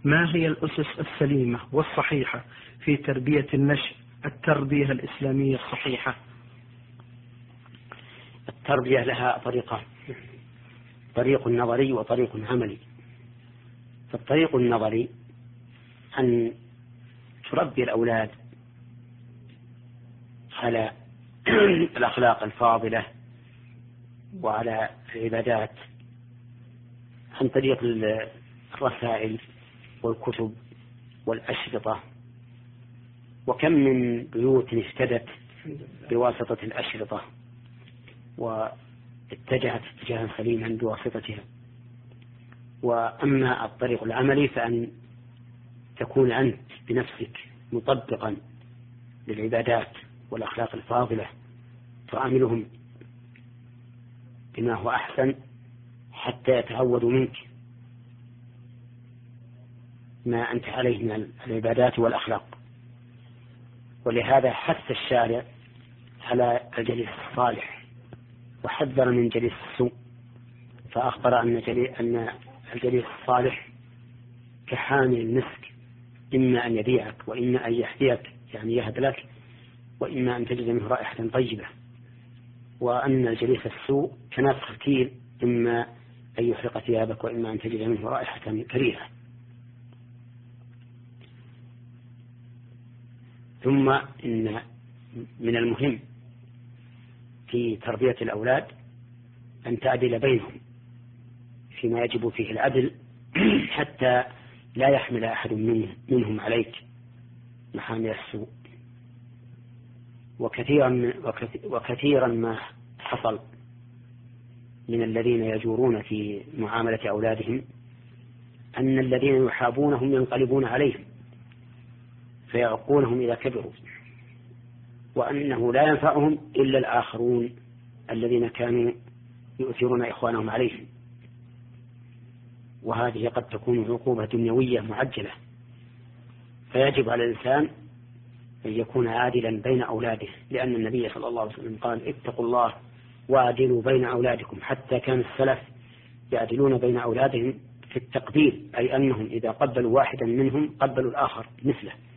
ما هي الأسس السليمة والصحيحة في تربية النشء، التربية الإسلامية الصحيحة؟ التربية لها طريقان، طريق نظري وطريق عملي. فالطريق النظري أن تربي الأولاد على الأخلاق الفاضلة وعلى العبادات عن طريق الرسائل والكتب والأشرطة. وكم من بيوت اهتدت بواسطة الأشرطة واتجهت اتجاها سليما بواسطتها. وأما الطريق العملي فأن تكون أنت بنفسك مطبقا للعبادات والأخلاق الفاضلة، تعاملهم بما هو أحسن حتى يتعودوا منك ما أنت عليه من العبادات والأخلاق. ولهذا حث الشارع على الجليس الصالح وحذر من جليس السوء، فأخبر أن الجليس الصالح كحامل المسك، إما أن يبيعك وإما أن يحذيك يعني يهب لك، وإما أن تجد منه رائحة طيبة. وأن الجليس السوء كنفخ الكيل، إما أن يحرق ثيابك وإما أن تجد منه رائحة كريهة. ثم إن من المهم في تربية الأولاد أن تعدل بينهم فيما يجب فيه العدل حتى لا يحمل أحد منهم عليك محامل السوء. وكثيرا ما حصل من الذين يجورون في معاملة أولادهم أن الذين يحابونهم ينقلبون عليهم فيعقونهم إذا كبروا، وأنه لا ينفعهم إلا الآخرون الذين كانوا يؤثرون إخوانهم عليهم. وهذه قد تكون عقوبة دنيوية معجلة. فيجب على الإنسان أن يكون عادلا بين أولاده، لأن النبي صلى الله عليه وسلم قال: اتقوا الله وعدلوا بين أولادكم. حتى كان السلف يعدلون بين أولادهم في التقبيل، أي أنهم إذا قبلوا واحدا منهم قبلوا الآخر مثله.